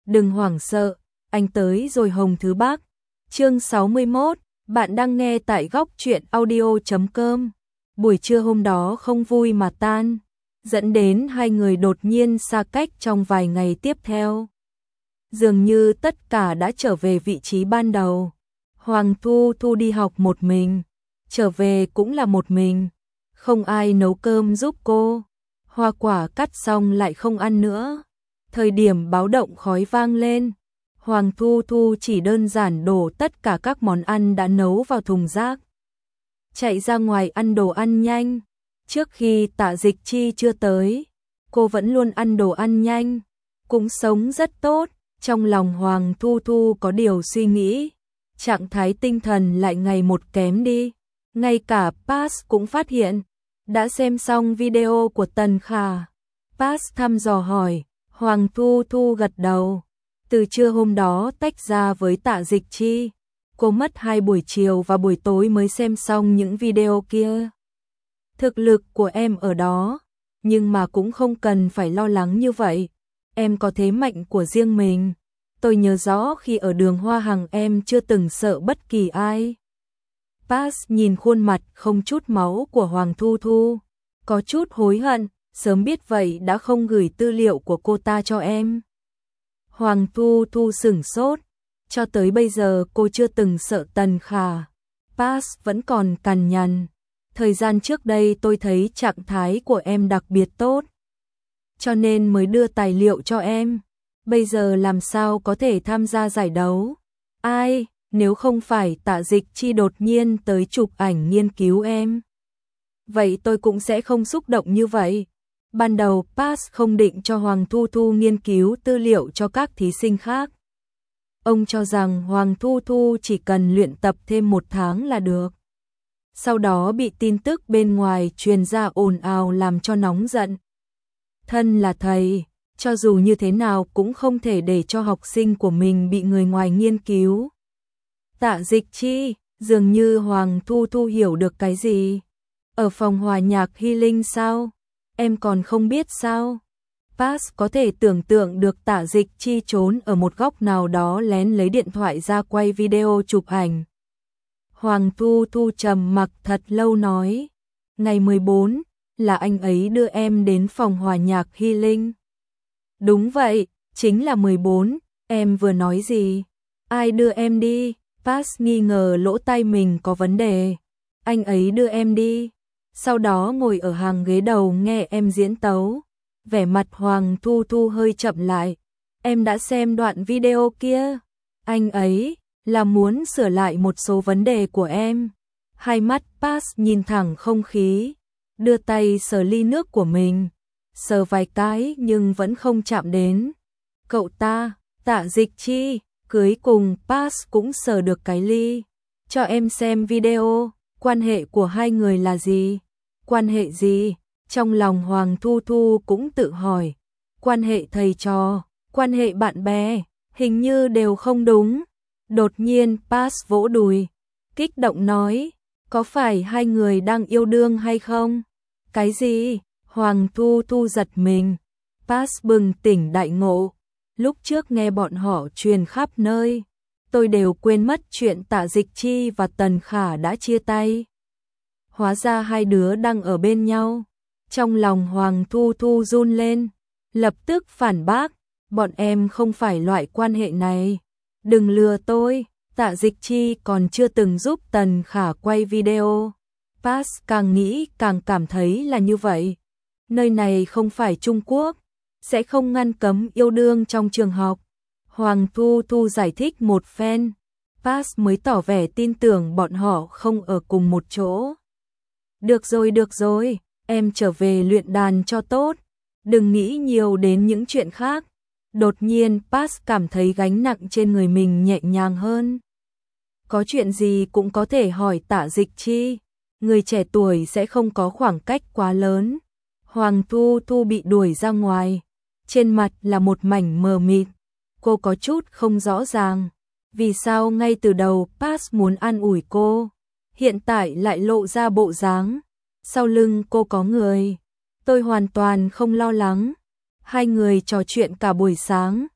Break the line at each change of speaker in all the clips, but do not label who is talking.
đừng hoảng sợ, anh tới rồi Hồng Thứ Bác. Chương 61, bạn đang nghe tại góc truyện audio.com. Buổi trưa hôm đó không vui mà tan, dẫn đến hai người đột nhiên xa cách trong vài ngày tiếp theo. Dường như tất cả đã trở về vị trí ban đầu. Hoàng Thu Thu đi học một mình, trở về cũng là một mình, không ai nấu cơm giúp cô. Hoa quả cắt xong lại không ăn nữa. Thời điểm báo động khói vang lên, Hoàng Thu Thu chỉ đơn giản đổ tất cả các món ăn đã nấu vào thùng rác, chạy ra ngoài ăn đồ ăn nhanh. Trước khi Tạ Dịch Chi chưa tới, cô vẫn luôn ăn đồ ăn nhanh, cũng sống rất tốt. Trong lòng Hoàng Thu Thu có điều suy nghĩ, trạng thái tinh thần lại ngày một kém đi. Ngay cả Pass cũng phát hiện. Đã xem xong video của Tần Khả? Pass thăm dò hỏi. Hoàng Thu Thu gật đầu. Từ trưa hôm đó tách ra với Tạ Dịch Chi, cô mất 2 buổi chiều và buổi tối mới xem xong những video kia. Thực lực của em ở đó, nhưng mà cũng không cần phải lo lắng như vậy. Em có thế mạnh của riêng mình. Tôi nhớ rõ khi ở Đường Hoa Hằng em chưa từng sợ bất kỳ ai. Pass nhìn khuôn mặt không chút máu của Hoàng Thu Thu, có chút hối hận, sớm biết vậy đã không gửi tư liệu của cô ta cho em. Hoàng Thu Thu sửng sốt, cho tới bây giờ cô chưa từng sợ Tần Khả. Pass vẫn còn cằn nhằn. Thời gian trước đây tôi thấy trạng thái của em đặc biệt tốt, cho nên mới đưa tài liệu cho em. Bây giờ làm sao có thể tham gia giải đấu? Ai, nếu không phải Tạ Dịch Chi đột nhiên tới chụp ảnh nghiên cứu em, vậy tôi cũng sẽ không xúc động như vậy. Ban đầu Pass không định cho Hoàng Thu Thu nghiên cứu tư liệu cho các thí sinh khác. Ông cho rằng Hoàng Thu Thu chỉ cần luyện tập thêm 1 tháng là được. Sau đó bị tin tức bên ngoài truyền ra ồn ào làm cho nóng giận. Thân là thầy, cho dù như thế nào cũng không thể để cho học sinh của mình bị người ngoài nghiên cứu. Tạ Dịch Chi, dường như Hoàng Thu Thu hiểu được cái gì. Ở phòng hòa nhạc Healing sao? Em còn không biết sao? Pass có thể tưởng tượng được Tạ Dịch Chi trốn ở một góc nào đó lén lấy điện thoại ra quay video chụp ảnh. Hoàng Thu Thu trầm mặc thật lâu nói, ngày 14 là anh ấy đưa em đến phòng hòa nhạc Healing. Đúng vậy, chính là 14, em vừa nói gì? Ai đưa em đi? Pass nghi ngờ lỗ tai mình có vấn đề. Anh ấy đưa em đi, sau đó ngồi ở hàng ghế đầu nghe em diễn tấu. Vẻ mặt Hoàng Thu Thu hơi chậm lại. Em đã xem đoạn video kia. Anh ấy là muốn sửa lại một số vấn đề của em. Hai mắt Pass nhìn thẳng không khí, đưa tay sờ ly nước của mình, sờ vài cái nhưng vẫn không chạm đến. Cậu ta, Tạ Dịch Chi, cuối cùng Pass cũng sờ được cái ly. Cho em xem video, quan hệ của hai người là gì? Quan hệ gì? Trong lòng Hoàng Thu Thu cũng tự hỏi. Quan hệ thầy trò, quan hệ bạn bè, hình như đều không đúng. Đột nhiên Pass vỗ đùi, kích động nói, có phải hai người đang yêu đương hay không? Cái gì? Hoàng Thu Thu giật mình. Pass bừng tỉnh đại ngộ. Lúc trước nghe bọn họ truyền khắp nơi, tôi đều quên mất chuyện Tạ Dịch Chi và Tần Khả đã chia tay. Hóa ra hai đứa đang ở bên nhau. Trong lòng Hoàng Thu Thu run lên, lập tức phản bác, bọn em không phải loại quan hệ này. Đừng lừa tôi, Tạ Dịch Chi còn chưa từng giúp Tần Khả quay video. Pass càng nghĩ càng cảm thấy là như vậy. Nơi này không phải Trung Quốc, sẽ không ngăn cấm yêu đương trong trường học. Hoàng Thu Thu giải thích một phen, Pass mới tỏ vẻ tin tưởng bọn họ không ở cùng một chỗ. Được rồi, em trở về luyện đàn cho tốt, đừng nghĩ nhiều đến những chuyện khác. Đột nhiên Pass cảm thấy gánh nặng trên người mình nhẹ nhàng hơn. Có chuyện gì cũng có thể hỏi Tạ Dịch Chi, người trẻ tuổi sẽ không có khoảng cách quá lớn. Hoàng Thu Thu bị đuổi ra ngoài, trên mặt là một mảnh mờ mịt. Cô có chút không rõ ràng, vì sao ngay từ đầu Pass muốn an ủi cô, hiện tại lại lộ ra bộ dáng sau lưng cô có người. Tôi hoàn toàn không lo lắng. Hai người trò chuyện cả buổi sáng,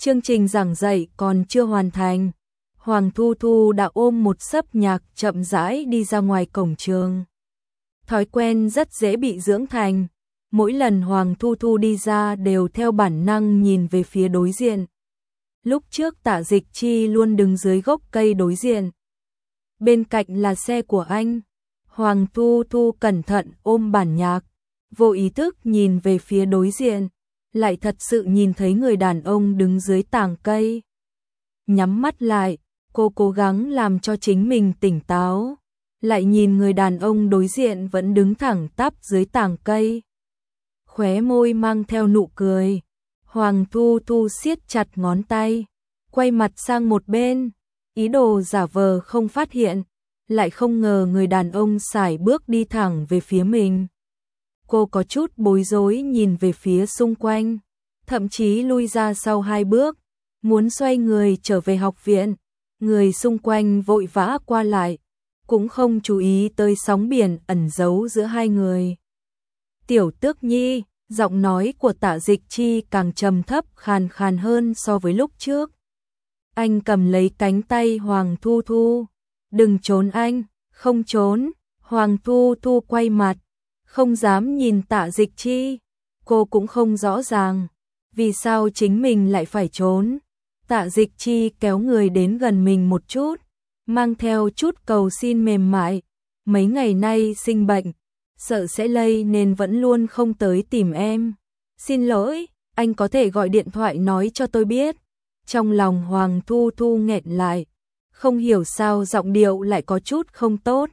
Chương trình giảng dạy còn chưa hoàn thành, Hoàng Thu Thu đã ôm một xấp nhạc chậm rãi đi ra ngoài cổng trường. Thói quen rất dễ bị dưỡng thành, mỗi lần Hoàng Thu Thu đi ra đều theo bản năng nhìn về phía đối diện. Lúc trước Tạ Dịch Chi luôn đứng dưới gốc cây đối diện. Bên cạnh là xe của anh. Hoàng Thu Thu cẩn thận ôm bản nhạc, vô ý thức nhìn về phía đối diện, lại thật sự nhìn thấy người đàn ông đứng dưới tàng cây. Nhắm mắt lại, cô cố gắng làm cho chính mình tỉnh táo, lại nhìn người đàn ông đối diện vẫn đứng thẳng tắp dưới tàng cây. Khóe môi mang theo nụ cười, Hoàng Thu Thu siết chặt ngón tay, quay mặt sang một bên, ý đồ giả vờ không phát hiện, lại không ngờ người đàn ông sải bước đi thẳng về phía mình. Cô có chút bối rối nhìn về phía xung quanh, thậm chí lui ra sau 2 bước, muốn xoay người trở về học viện. Người xung quanh vội vã qua lại, cũng không chú ý tới sóng biển ẩn giấu giữa hai người. Tiểu Tước Nhi, giọng nói của Tạ Dịch Chi càng trầm thấp khàn khàn hơn so với lúc trước. Anh cầm lấy cánh tay Hoàng Thu Thu. Đừng trốn anh, không trốn. Hoàng Thu Thu quay mặt, không dám nhìn Tạ Dịch Chi. Cô cũng không rõ ràng, vì sao chính mình lại phải trốn. Tạ Dịch Chi kéo người đến gần mình một chút, mang theo chút cầu xin mềm mại. Mấy ngày nay sinh bệnh, sợ sẽ lây nên vẫn luôn không tới tìm em. Xin lỗi, anh có thể gọi điện thoại nói cho tôi biết. Trong lòng Hoàng Thu Thu nghẹn lại, không hiểu sao giọng điệu lại có chút không tốt.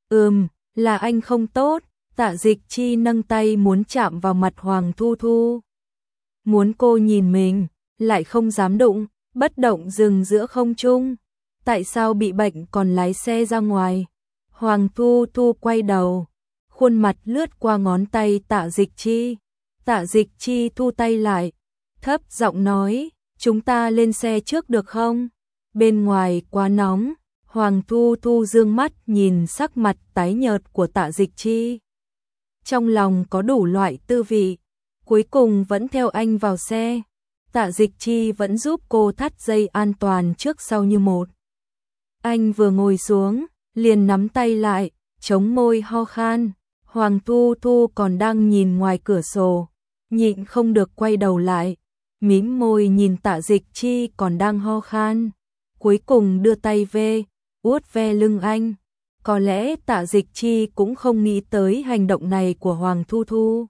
Là anh không tốt. Tạ Dịch Chi nâng tay muốn chạm vào mặt Hoàng Thu Thu. Muốn cô nhìn mình, lại không dám đụng, bất động dừng giữa không trung. Tại sao bị bệnh còn lái xe ra ngoài? Hoàng Thu Thu quay đầu, khuôn mặt lướt qua ngón tay Tạ Dịch Chi. Tạ Dịch Chi thu tay lại, thấp giọng nói, chúng ta lên xe trước được không? Bên ngoài quá nóng. Hoàng Thu Thu dương mắt nhìn sắc mặt tái nhợt của Tạ Dịch Chi. Trong lòng có đủ loại tư vị, cuối cùng vẫn theo anh vào xe. Tạ Dịch Chi vẫn giúp cô thắt dây an toàn trước sau như một. Anh vừa ngồi xuống, liền nắm tay lại, chống môi ho khan. Hoàng Thu Thu còn đang nhìn ngoài cửa sổ, nhịn không được quay đầu lại, mím môi nhìn Tạ Dịch Chi còn đang ho khan. Cuối cùng đưa tay về, vuốt ve lưng anh. Có lẽ Tạ Dịch Chi cũng không nghĩ tới hành động này của Hoàng Thu Thu.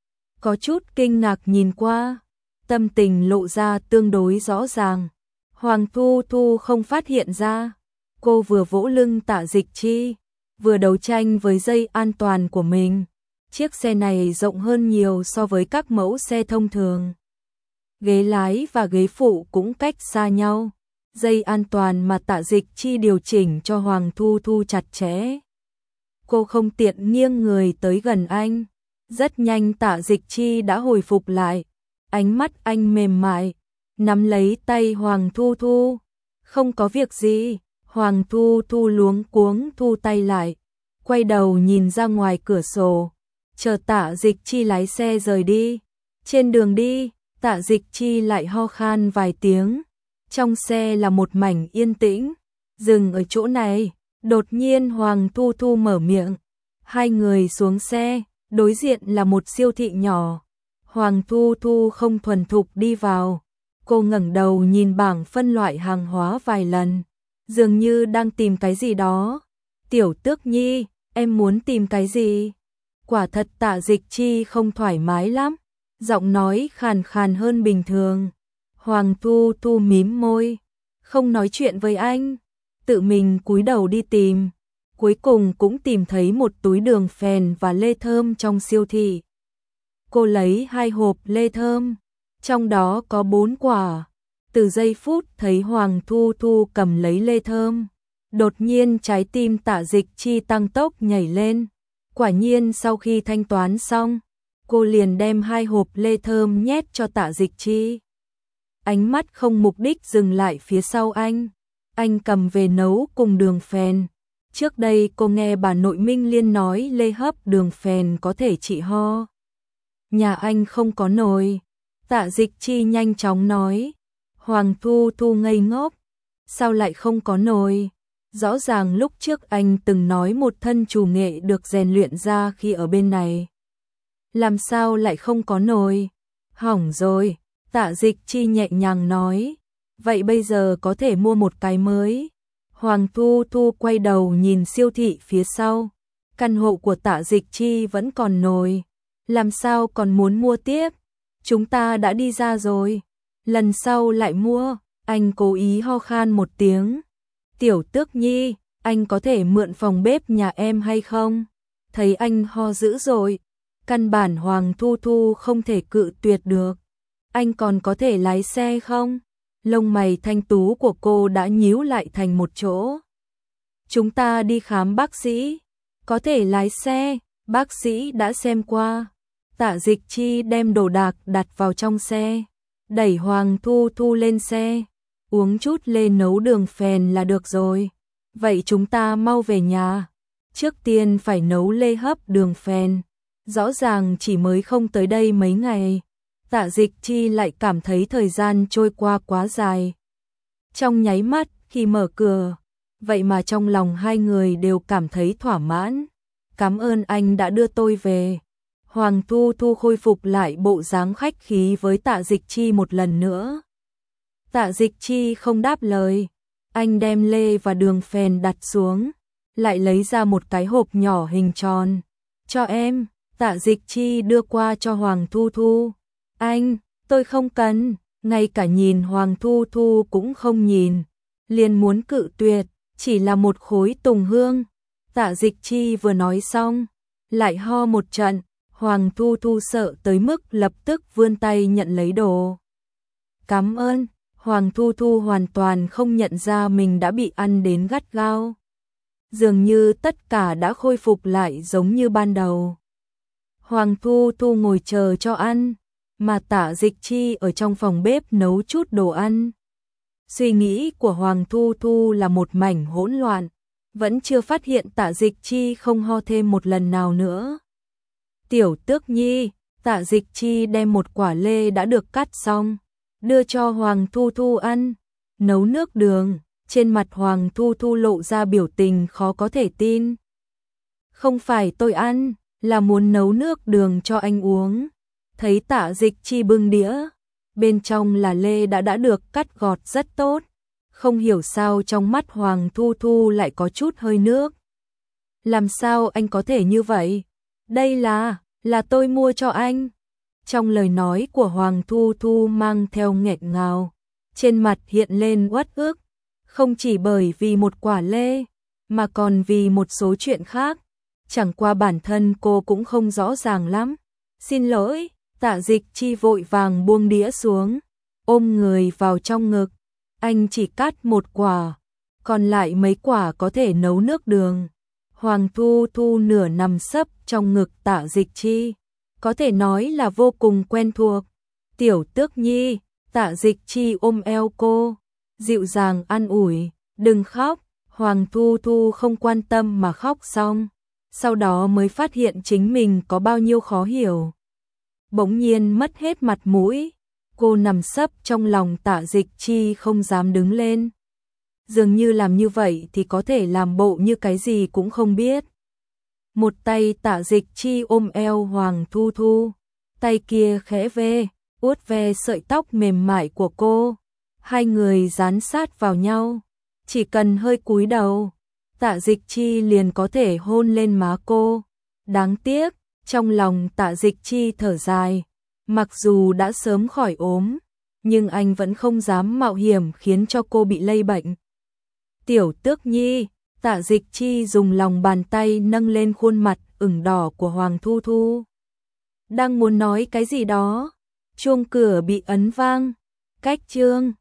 Có chút kinh ngạc nhìn qua, tâm tình lộ ra tương đối rõ ràng. Hoàng Thu Thu không phát hiện ra, cô vừa vỗ lưng Tạ Dịch Chi, vừa đấu tranh với dây an toàn của mình. Chiếc xe này rộng hơn nhiều so với các mẫu xe thông thường. Ghế lái và ghế phụ cũng cách xa nhau. Dây an toàn mà Tạ Dịch Chi điều chỉnh cho Hoàng Thu Thu chặt chẽ. Cô không tiện nghiêng người tới gần anh. Rất nhanh Tạ Dịch Chi đã hồi phục lại. Ánh mắt anh mềm mại, nắm lấy tay Hoàng Thu Thu. Không có việc gì. Hoàng Thu Thu luống cuống thu tay lại, quay đầu nhìn ra ngoài cửa sổ, chờ Tạ Dịch Chi lái xe rời đi. Trên đường đi, Tạ Dịch Chi lại ho khan vài tiếng. Trong xe là một mảnh yên tĩnh. Dừng ở chỗ này, đột nhiên Hoàng Thu Thu mở miệng. Hai người xuống xe, đối diện là một siêu thị nhỏ. Hoàng Thu Thu không thuần thục đi vào. Cô ngẩng đầu nhìn bảng phân loại hàng hóa vài lần, dường như đang tìm cái gì đó. Tiểu Tước Nhi, em muốn tìm cái gì? Quả thật Tạ Dịch Chi không thoải mái lắm, giọng nói khàn khàn hơn bình thường. Hoàng Thu Thu mím môi, không nói chuyện với anh, tự mình cúi đầu đi tìm. Cuối cùng cũng tìm thấy một túi đường phèn và lê thơm trong siêu thị. Cô lấy 2 hộp lê thơm, trong đó có 4 quả. Từ giây phút thấy Hoàng Thu Thu cầm lấy lê thơm, đột nhiên trái tim Tạ Dịch Chi tăng tốc nhảy lên. Quả nhiên sau khi thanh toán xong, cô liền đem 2 hộp lê thơm nhét cho Tạ Dịch Chi. Ánh mắt không mục đích dừng lại phía sau anh. Anh cầm về nấu cùng đường phèn. Trước đây cô nghe bà nội Minh Liên nói lê hấp đường phèn có thể trị ho. Nhà anh không có nồi. Tạ Dịch Chi nhanh chóng nói. Hoàng Thu Thu ngây ngốc. Sao lại không có nồi? Rõ ràng lúc trước anh từng nói một thân chủ nghệ được rèn luyện ra khi ở bên này. Làm sao lại không có nồi? Hỏng rồi, Tạ Dịch Chi nhẹ nhàng nói. Vậy bây giờ có thể mua một cái mới. Hoàng Thu Thu quay đầu nhìn siêu thị phía sau. Căn hộ của Tạ Dịch Chi vẫn còn nồi. Làm sao còn muốn mua tiếp? Chúng ta đã đi ra rồi. Lần sau lại mua. Anh cố ý ho khan một tiếng. Tiểu Tước Nhi, anh có thể mượn phòng bếp nhà em hay không? Thấy anh ho dữ rồi. Căn bản Hoàng Thu Thu không thể cự tuyệt được. Anh còn có thể lái xe không? Lông mày thanh tú của cô đã nhíu lại thành một chỗ. Chúng ta đi khám bác sĩ. Có thể lái xe, bác sĩ đã xem qua. Tạ Dịch Chi đem đồ đạc đặt vào trong xe. Đẩy Hoàng Thu Thu lên xe. Uống chút lê nấu đường phèn là được rồi. Vậy chúng ta mau về nhà. Trước tiên phải nấu lê hấp đường phèn. Rõ ràng chỉ mới không tới đây mấy ngày. Tạ Dịch Chi lại cảm thấy thời gian trôi qua quá dài. Trong nháy mắt khi mở cửa, vậy mà trong lòng hai người đều cảm thấy thỏa mãn. Cảm ơn anh đã đưa tôi về. Hoàng Thu Thu khôi phục lại bộ dáng khách khí với Tạ Dịch Chi một lần nữa. Tạ Dịch Chi không đáp lời. Anh đem lê và đường phèn đặt xuống, lại lấy ra một cái hộp nhỏ hình tròn. Cho em. Tạ Dịch Chi đưa qua cho Hoàng Thu Thu. Anh, tôi không cần. Ngay cả nhìn Hoàng Thu Thu cũng không nhìn. Liền muốn cự tuyệt, chỉ là một khối tùng hương. Tạ Dịch Chi vừa nói xong, lại ho một trận. Hoàng Thu Thu sợ tới mức lập tức vươn tay nhận lấy đồ. Cảm ơn. Hoàng Thu Thu hoàn toàn không nhận ra mình đã bị ăn đến gắt gao. Dường như tất cả đã khôi phục lại giống như ban đầu. Hoàng Thu Thu ngồi chờ cho ăn, mà Tạ Dịch Chi ở trong phòng bếp nấu chút đồ ăn. Suy nghĩ của Hoàng Thu Thu là một mảnh hỗn loạn, vẫn chưa phát hiện Tạ Dịch Chi không ho thêm một lần nào nữa. Tiểu Tước Nhi, Tạ Dịch Chi đem một quả lê đã được cắt xong, đưa cho Hoàng Thu Thu ăn, nấu nước đường. Trên mặt Hoàng Thu Thu lộ ra biểu tình khó có thể tin. Không phải tôi ăn, là muốn nấu nước đường cho anh uống. Thấy Tạ Dịch Chi bưng đĩa, bên trong là lê đã được cắt gọt rất tốt. Không hiểu sao trong mắt Hoàng Thu Thu lại có chút hơi nước. Làm sao anh có thể như vậy? Đây là tôi mua cho anh. Trong lời nói của Hoàng Thu Thu mang theo nghẹn ngào, trên mặt hiện lên uất ức. Không chỉ bởi vì một quả lê, mà còn vì một số chuyện khác. Chẳng qua bản thân cô cũng không rõ ràng lắm. Xin lỗi. Tạ Dịch Chi vội vàng buông đĩa xuống, ôm người vào trong ngực. Anh chỉ cắt một quả, còn lại mấy quả có thể nấu nước đường. Hoàng Thu Thu nửa nằm sấp trong ngực Tạ Dịch Chi, có thể nói là vô cùng quen thuộc. Tiểu Tước Nhi, Tạ Dịch Chi ôm eo cô, dịu dàng an ủi, đừng khóc. Hoàng Thu Thu không quan tâm mà khóc xong, sau đó mới phát hiện chính mình có bao nhiêu khó hiểu. Bỗng nhiên mất hết mặt mũi, cô nằm sấp trong lòng Tạ Dịch Chi không dám đứng lên. Dường như làm như vậy thì có thể làm bộ như cái gì cũng không biết. Một tay Tạ Dịch Chi ôm eo Hoàng Thu Thu, tay kia khẽ vuốt ve sợi tóc mềm mại của cô. Hai người dán sát vào nhau, chỉ cần hơi cúi đầu, Tạ Dịch Chi liền có thể hôn lên má cô. Đáng tiếc, trong lòng Tạ Dịch Chi thở dài, mặc dù đã sớm khỏi ốm, nhưng anh vẫn không dám mạo hiểm khiến cho cô bị lây bệnh. Tiểu Tước Nhi, Tạ Dịch Chi dùng lòng bàn tay nâng lên khuôn mặt ửng đỏ của Hoàng Thu Thu. Đang muốn nói cái gì đó, chuông cửa bị ấn vang. Cách chương